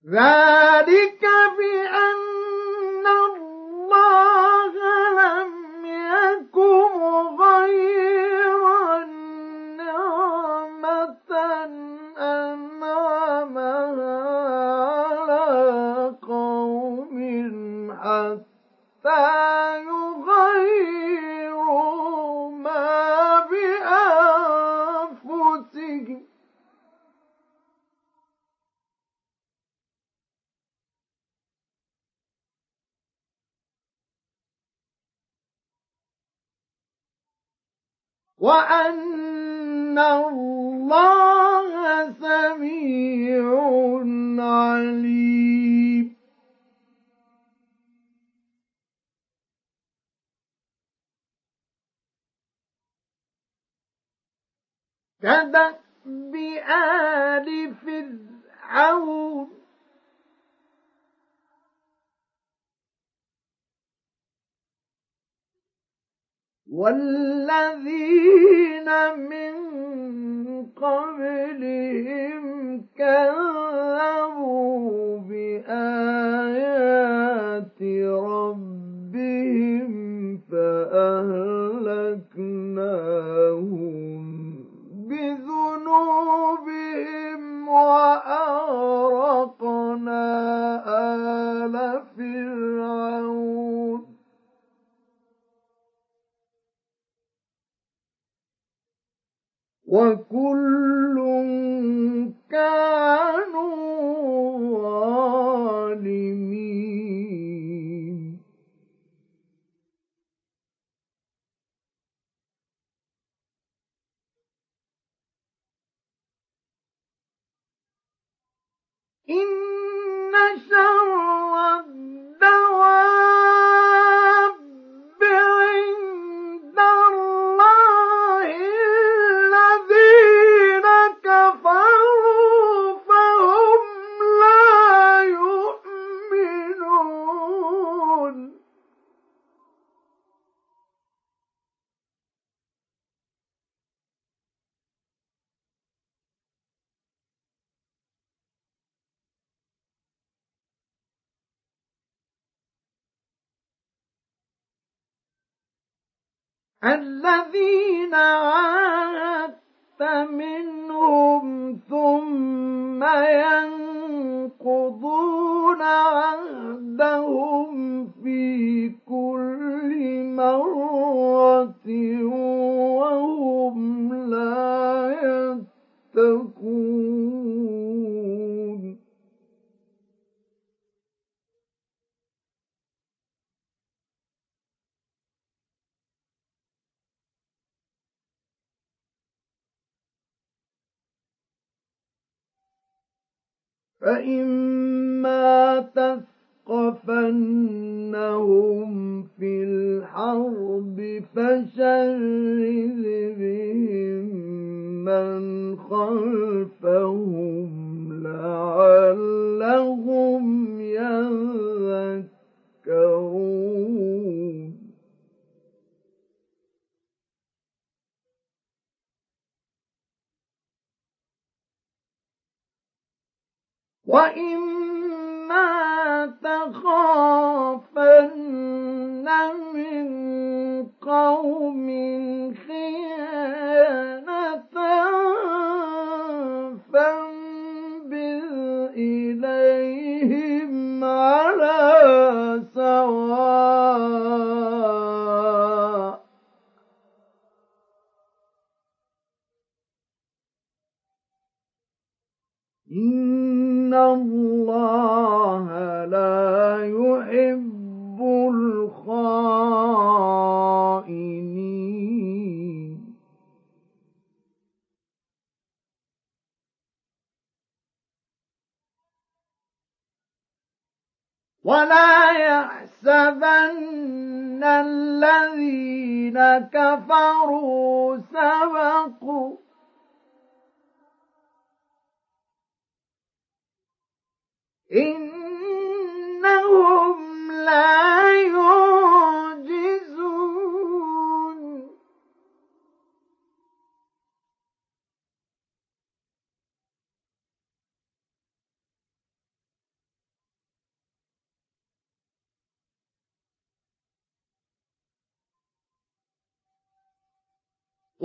ذلك بأن الله لم يكن غيرا نعمة أنعمها على قوم حتى يغيروا ما بأنفسهم وأن الله سميع عليم كدأب آل فرعون والذين من قبلهم كذبوا بآيات ربهم فأهلكناهم بذنوبهم وأغرقنا آل فرعون وكل كانوا ظالمين إن شر الدواب عند الله الذين كفروا فهم لا يؤمنون الذين عاهدت منهم ثم ينقضون عهدهم في كل مرة وهم لا يتقون فإما تثقفنهم في الحرب فشرد بهم من خلفهم لعلهم يذكرون وإما تخافن من قوم خيانة فانبذ إليهم على سواء إن الله لا يحب الخائنين ولا يحسبن الذين كفروا سبقوا إنهم لا يعجزون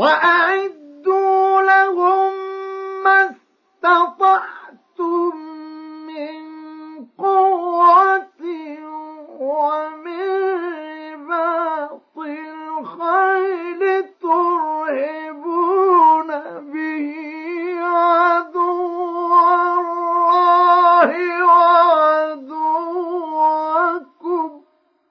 وأعدوا لهم ما استطعتم من قوة ومن رباط الخيل ترهبون به عدو الله وعدوكم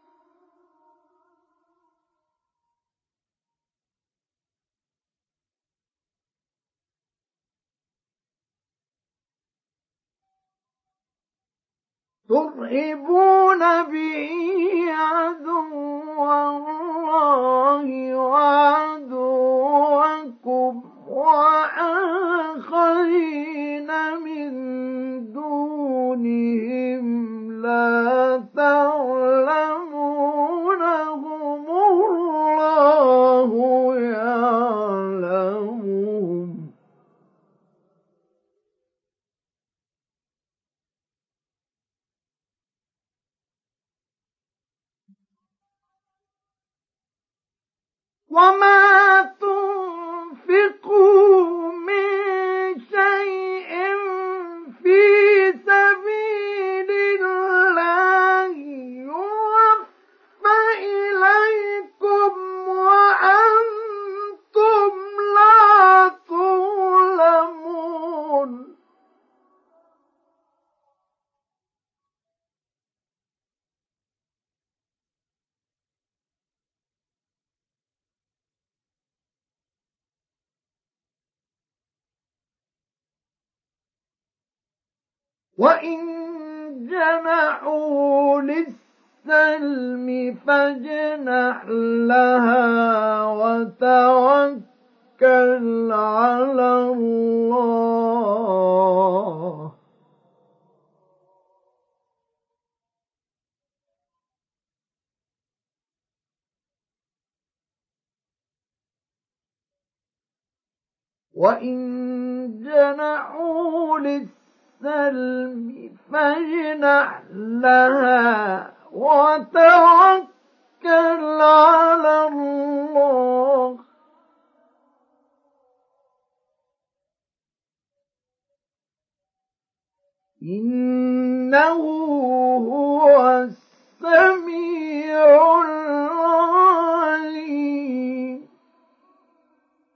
وآخرين من دونهم لا تعلمونهم الله يعلمهم وما تنفقوا من شيء في سبيل الله يوفى إليكم وأنتم لا تظلمون وإن جنحوا للسلم فاجنح لها وتوكل على الله وإن جنحوا للسلم فاجنح لها وتوكل على الله إنه